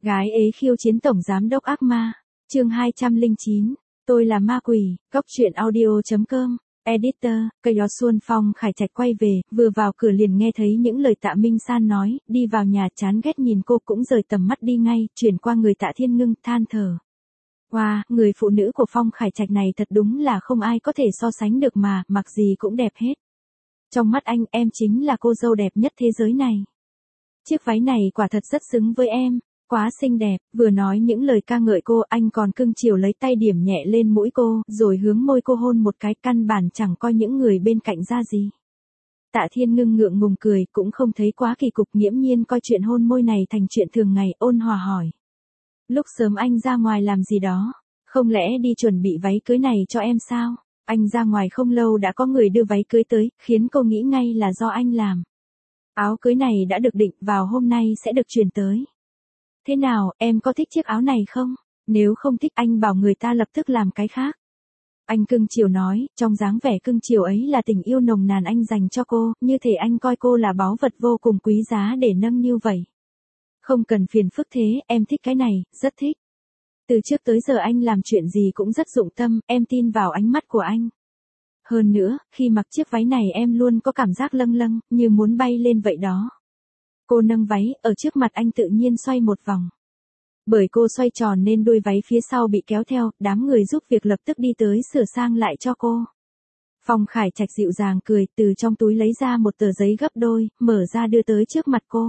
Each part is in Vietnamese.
Gái ế khiêu chiến tổng giám đốc ác ma. Chương 209. Tôi là ma quỷ. Góc truyện audio.com. Editor. Cây gió Xuân Phong Khải Trạch quay về, vừa vào cửa liền nghe thấy những lời Tạ Minh San nói, đi vào nhà chán ghét nhìn cô cũng rời tầm mắt đi ngay, chuyển qua người Tạ Thiên Ngưng, than thở. Wow, người phụ nữ của Phong Khải Trạch này thật đúng là không ai có thể so sánh được mà, mặc gì cũng đẹp hết. Trong mắt anh, em chính là cô dâu đẹp nhất thế giới này. Chiếc váy này quả thật rất xứng với em. Quá xinh đẹp, vừa nói những lời ca ngợi cô, anh còn cưng chiều lấy tay điểm nhẹ lên mũi cô, rồi hướng môi cô hôn một cái, căn bản chẳng coi những người bên cạnh ra gì. Tạ Thiên Ngưng ngượng ngùng cười, cũng không thấy quá kỳ cục, nghiễm nhiên coi chuyện hôn môi này thành chuyện thường ngày, ôn hòa hỏi. Lúc sớm anh ra ngoài làm gì đó, không lẽ đi chuẩn bị váy cưới này cho em sao? Anh ra ngoài không lâu đã có người đưa váy cưới tới, khiến cô nghĩ ngay là do anh làm. Áo cưới này đã được định vào hôm nay sẽ được chuyển tới. Thế nào, em có thích chiếc áo này không? Nếu không thích anh bảo người ta lập tức làm cái khác. Anh cưng chiều nói, trong dáng vẻ cưng chiều ấy là tình yêu nồng nàn anh dành cho cô, như thể anh coi cô là báu vật vô cùng quý giá để nâng niu vậy. Không cần phiền phức thế, em thích cái này, rất thích. Từ trước tới giờ anh làm chuyện gì cũng rất dụng tâm, em tin vào ánh mắt của anh. Hơn nữa, khi mặc chiếc váy này em luôn có cảm giác lâng lâng, như muốn bay lên vậy đó. Cô nâng váy, ở trước mặt anh tự nhiên xoay một vòng. Bởi cô xoay tròn nên đuôi váy phía sau bị kéo theo, đám người giúp việc lập tức đi tới sửa sang lại cho cô. Phong Khải Trạch dịu dàng cười, từ trong túi lấy ra một tờ giấy gấp đôi, mở ra đưa tới trước mặt cô.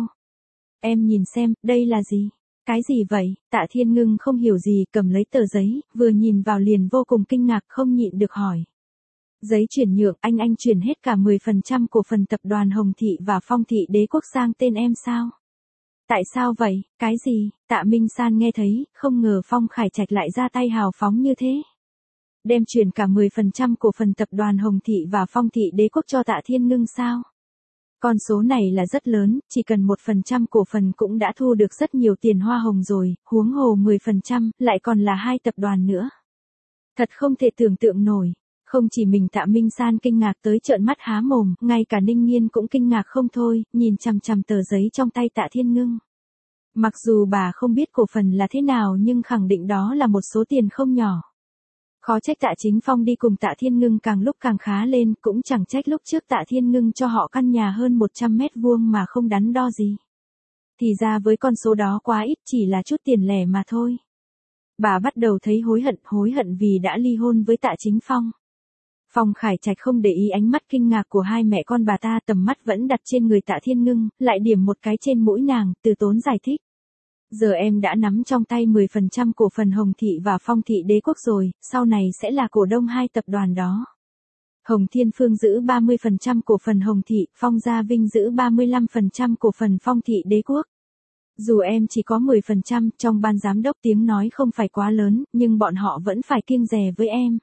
Em nhìn xem, đây là gì? Cái gì vậy? Tạ Thiên Ngưng không hiểu gì, cầm lấy tờ giấy, vừa nhìn vào liền vô cùng kinh ngạc, không nhịn được hỏi. Giấy chuyển nhượng, anh chuyển hết cả 10% cổ phần tập đoàn Hồng Thị và Phong Thị Đế Quốc sang tên em sao? Tại sao vậy? Cái gì? Tạ Minh San nghe thấy, không ngờ Phong Khải Trạch lại ra tay hào phóng như thế. Đem chuyển cả 10% cổ phần tập đoàn Hồng Thị và Phong Thị Đế Quốc cho Tạ Thiên Ngưng sao? Con số này là rất lớn, chỉ cần 1% cổ phần cũng đã thu được rất nhiều tiền hoa hồng rồi, huống hồ 10%, lại còn là 2 tập đoàn nữa. Thật không thể tưởng tượng nổi. Không chỉ mình Tạ Minh San kinh ngạc tới trợn mắt há mồm, ngay cả Ninh Nghiên cũng kinh ngạc không thôi, nhìn chằm chằm tờ giấy trong tay Tạ Thiên Ngưng. Mặc dù bà không biết cổ phần là thế nào nhưng khẳng định đó là một số tiền không nhỏ. Khó trách Tạ Chính Phong đi cùng Tạ Thiên Ngưng càng lúc càng khá lên, cũng chẳng trách lúc trước Tạ Thiên Ngưng cho họ căn nhà hơn 100 mét vuông mà không đắn đo gì. Thì ra với con số đó quá ít, chỉ là chút tiền lẻ mà thôi. Bà bắt đầu thấy hối hận vì đã ly hôn với Tạ Chính Phong. Phong Khải Trạch không để ý ánh mắt kinh ngạc của hai mẹ con bà ta, tầm mắt vẫn đặt trên người Tạ Thiên Ngưng, lại điểm một cái trên mũi nàng, từ tốn giải thích. Giờ em đã nắm trong tay 10% cổ phần Hồng Thị và Phong Thị Đế Quốc rồi, sau này sẽ là cổ đông hai tập đoàn đó. Hồng Thiên Phương giữ 30% cổ phần Hồng Thị, Phong Gia Vinh giữ 35% cổ phần Phong Thị Đế Quốc. Dù em chỉ có 10%, trong ban giám đốc tiếng nói không phải quá lớn, nhưng bọn họ vẫn phải kiêng dè với em.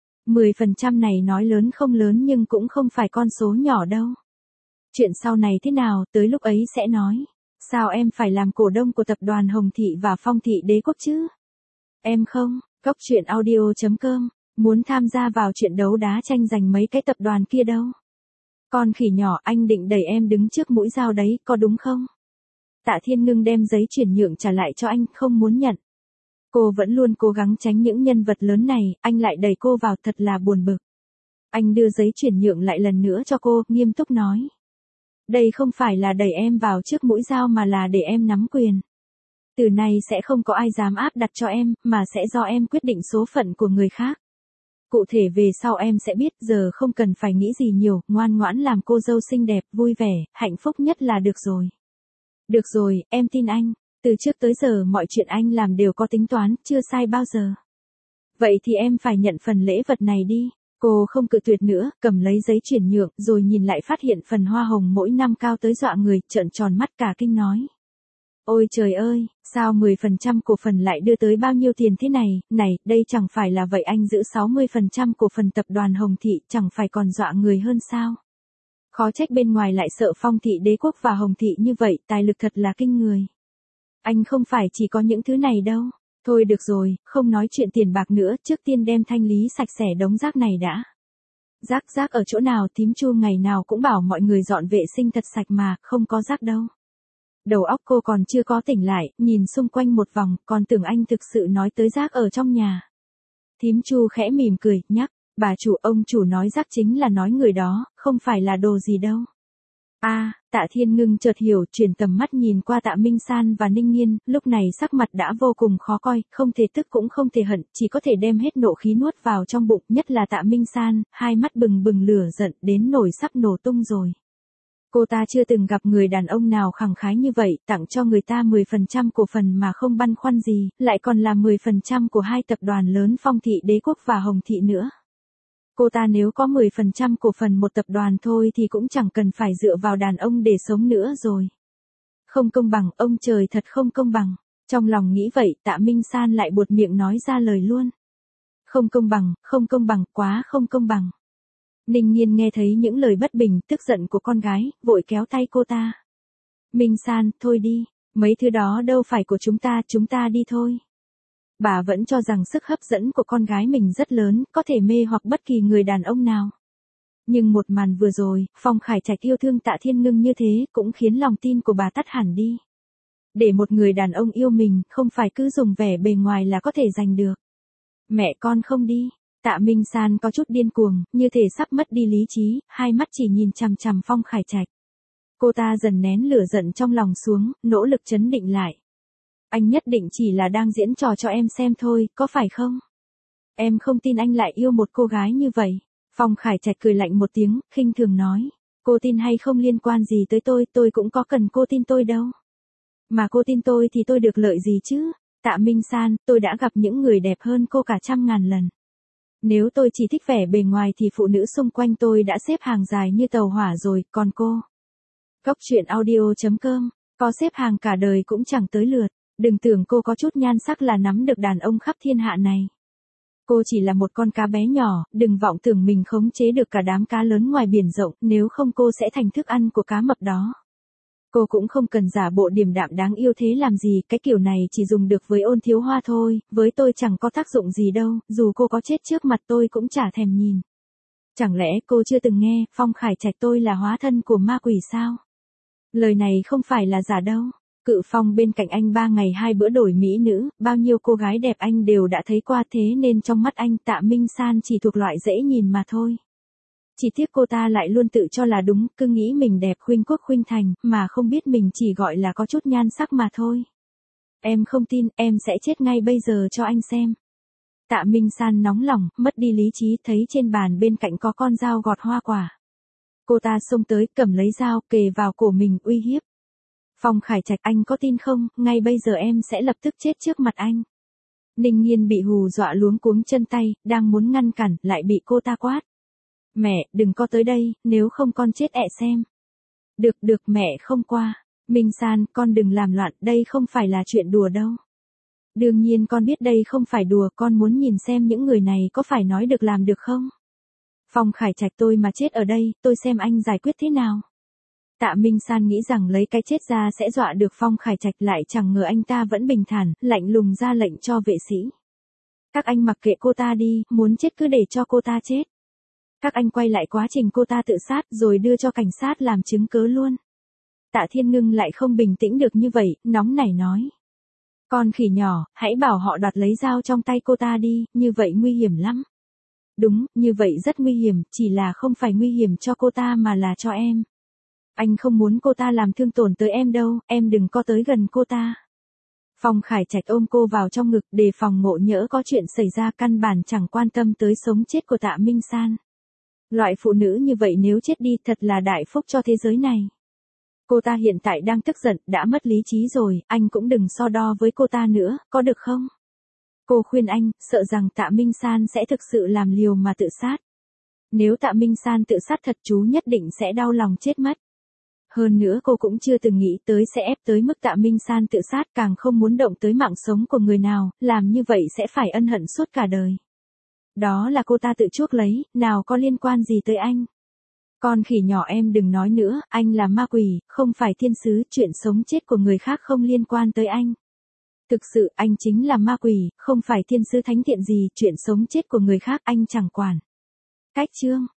10% này nói lớn không lớn nhưng cũng không phải con số nhỏ đâu. Chuyện sau này thế nào, tới lúc ấy sẽ nói. Sao em phải làm cổ đông của tập đoàn Hồng Thị và Phong Thị Đế Quốc chứ? Em không, góc truyện audio.com, muốn tham gia vào chuyện đấu đá tranh giành mấy cái tập đoàn kia đâu. Con khỉ nhỏ, anh định đẩy em đứng trước mũi dao đấy, có đúng không? Tạ Thiên Ngưng đem giấy chuyển nhượng trả lại cho anh, không muốn nhận. Cô vẫn luôn cố gắng tránh những nhân vật lớn này, anh lại đẩy cô vào, thật là buồn bực. Anh đưa giấy chuyển nhượng lại lần nữa cho cô, nghiêm túc nói. Đây không phải là đẩy em vào trước mũi dao mà là để em nắm quyền. Từ nay sẽ không có ai dám áp đặt cho em, mà sẽ do em quyết định số phận của người khác. Cụ thể về sau em sẽ biết, giờ không cần phải nghĩ gì nhiều, ngoan ngoãn làm cô dâu xinh đẹp, vui vẻ, hạnh phúc nhất là được rồi. Được rồi, em tin anh. Từ trước tới giờ mọi chuyện anh làm đều có tính toán, chưa sai bao giờ. Vậy thì em phải nhận phần lễ vật này đi. Cô không cự tuyệt nữa, cầm lấy giấy chuyển nhượng, rồi nhìn lại phát hiện phần hoa hồng mỗi năm cao tới dọa người, trợn tròn mắt cả kinh nói. Ôi trời ơi, sao 10% cổ phần lại đưa tới bao nhiêu tiền thế này, này, đây chẳng phải là vậy anh giữ 60% cổ phần tập đoàn Hồng Thị, chẳng phải còn dọa người hơn sao? Khó trách bên ngoài lại sợ Phong Thị Đế Quốc và Hồng Thị như vậy, tài lực thật là kinh người. Anh không phải chỉ có những thứ này đâu. Thôi được rồi, không nói chuyện tiền bạc nữa, trước tiên đem thanh lý sạch sẽ đống rác này đã. Rác ở chỗ nào, thím Chu ngày nào cũng bảo mọi người dọn vệ sinh thật sạch mà, không có rác đâu. Đầu óc cô còn chưa có tỉnh lại, nhìn xung quanh một vòng, còn tưởng anh thực sự nói tới rác ở trong nhà. Thím Chu khẽ mỉm cười, nhắc, bà chủ, ông chủ nói rác chính là nói người đó, không phải là đồ gì đâu. Tạ Thiên Ngưng chợt hiểu, chuyển tầm mắt nhìn qua Tạ Minh San và Ninh Nhiên, lúc này sắc mặt đã vô cùng khó coi, không thể tức cũng không thể hận, chỉ có thể đem hết nộ khí nuốt vào trong bụng, nhất là Tạ Minh San, hai mắt bừng bừng lửa giận, đến nổi sắp nổ tung rồi. Cô ta chưa từng gặp người đàn ông nào khẳng khái như vậy, tặng cho người ta 10% cổ phần mà không băn khoăn gì, lại còn là 10% của hai tập đoàn lớn Phong Thị Đế Quốc và Hồng Thị nữa. Cô ta nếu có 10% cổ phần một tập đoàn thôi thì cũng chẳng cần phải dựa vào đàn ông để sống nữa rồi. Không công bằng, ông trời thật không công bằng. Trong lòng nghĩ vậy, Tạ Minh San lại buột miệng nói ra lời luôn. Không công bằng, quá không công bằng. Ninh Nhiên nghe thấy những lời bất bình, tức giận của con gái, vội kéo tay cô ta. Minh San, thôi đi, mấy thứ đó đâu phải của chúng ta đi thôi. Bà vẫn cho rằng sức hấp dẫn của con gái mình rất lớn, có thể mê hoặc bất kỳ người đàn ông nào. Nhưng một màn vừa rồi, Phong Khải Trạch yêu thương Tạ Thiên Ngưng như thế, cũng khiến lòng tin của bà tắt hẳn đi. Để một người đàn ông yêu mình, không phải cứ dùng vẻ bề ngoài là có thể giành được. Mẹ con không đi. Tạ Minh San có chút điên cuồng, như thể sắp mất đi lý trí, hai mắt chỉ nhìn chằm chằm Phong Khải Trạch. Cô ta dần nén lửa giận trong lòng xuống, nỗ lực trấn định lại. Anh nhất định chỉ là đang diễn trò cho em xem thôi, có phải không? Em không tin anh lại yêu một cô gái như vậy. Phong Khải Trạch cười lạnh một tiếng, khinh thường nói. Cô tin hay không liên quan gì tới tôi cũng có cần cô tin tôi đâu. Mà cô tin tôi thì tôi được lợi gì chứ? Tạ Minh San, tôi đã gặp những người đẹp hơn cô cả 100.000 lần. Nếu tôi chỉ thích vẻ bề ngoài thì phụ nữ xung quanh tôi đã xếp hàng dài như tàu hỏa rồi, còn cô? Góc truyện audio.com, có xếp hàng cả đời cũng chẳng tới lượt. Đừng tưởng cô có chút nhan sắc là nắm được đàn ông khắp thiên hạ này. Cô chỉ là một con cá bé nhỏ, đừng vọng tưởng mình khống chế được cả đám cá lớn ngoài biển rộng, nếu không cô sẽ thành thức ăn của cá mập đó. Cô cũng không cần giả bộ điềm đạm đáng yêu thế làm gì, cái kiểu này chỉ dùng được với Ôn Thiếu Hoa thôi, với tôi chẳng có tác dụng gì đâu, dù cô có chết trước mặt tôi cũng chả thèm nhìn. Chẳng lẽ cô chưa từng nghe, Phong Khải Trạch tôi là hóa thân của ma quỷ sao? Lời này không phải là giả đâu. Cự Phong bên cạnh anh 3 ngày 2 bữa đổi mỹ nữ, bao nhiêu cô gái đẹp anh đều đã thấy qua, thế nên trong mắt anh Tạ Minh San chỉ thuộc loại dễ nhìn mà thôi. Chỉ tiếc cô ta lại luôn tự cho là đúng, cứ nghĩ mình đẹp khuynh quốc khuynh thành, mà không biết mình chỉ gọi là có chút nhan sắc mà thôi. Em không tin, em sẽ chết ngay bây giờ cho anh xem. Tạ Minh San nóng lòng, mất đi lý trí, thấy trên bàn bên cạnh có con dao gọt hoa quả. Cô ta xông tới, cầm lấy dao, kề vào cổ mình, uy hiếp. Phong Khải Trạch, anh có tin không, ngay bây giờ em sẽ lập tức chết trước mặt anh. Ninh Nhiên bị hù dọa luống cuống chân tay, đang muốn ngăn cản, lại bị cô ta quát. Mẹ, đừng có tới đây, nếu không con chết ẹ xem. Được mẹ không qua. Minh San, con đừng làm loạn, đây không phải là chuyện đùa đâu. Đương nhiên con biết đây không phải đùa, con muốn nhìn xem những người này có phải nói được làm được không. Phong Khải Trạch, tôi mà chết ở đây, tôi xem anh giải quyết thế nào. Tạ Minh San nghĩ rằng lấy cái chết ra sẽ dọa được Phong Khải Trạch, lại chẳng ngờ anh ta vẫn bình thản, lạnh lùng ra lệnh cho vệ sĩ. Các anh mặc kệ cô ta đi, muốn chết cứ để cho cô ta chết. Các anh quay lại quá trình cô ta tự sát rồi đưa cho cảnh sát làm chứng cớ luôn. Tạ Thiên Ngưng lại không bình tĩnh được như vậy, nóng nảy nói. Con khỉ nhỏ, hãy bảo họ đoạt lấy dao trong tay cô ta đi, như vậy nguy hiểm lắm. Đúng, như vậy rất nguy hiểm, chỉ là không phải nguy hiểm cho cô ta mà là cho em. Anh không muốn cô ta làm thương tổn tới em đâu, em đừng có tới gần cô ta. Phong Khải Trạch ôm cô vào trong ngực, đề phòng ngộ nhỡ có chuyện xảy ra, căn bản chẳng quan tâm tới sống chết của Tạ Minh San. Loại phụ nữ như vậy nếu chết đi thật là đại phúc cho thế giới này. Cô ta hiện tại đang tức giận, đã mất lý trí rồi, anh cũng đừng so đo với cô ta nữa, có được không? Cô khuyên anh, sợ rằng Tạ Minh San sẽ thực sự làm liều mà tự sát. Nếu Tạ Minh San tự sát thật chú nhất định sẽ đau lòng chết mất. Hơn nữa cô cũng chưa từng nghĩ tới sẽ ép tới mức Tạ Minh San tự sát, càng không muốn động tới mạng sống của người nào, làm như vậy sẽ phải ân hận suốt cả đời. Đó là cô ta tự chuốc lấy, nào có liên quan gì tới anh. Con khỉ nhỏ em đừng nói nữa, anh là ma quỷ, không phải thiên sứ, chuyện sống chết của người khác không liên quan tới anh. Thực sự anh chính là ma quỷ, không phải thiên sứ thánh thiện gì, chuyện sống chết của người khác anh chẳng quản. Cách chương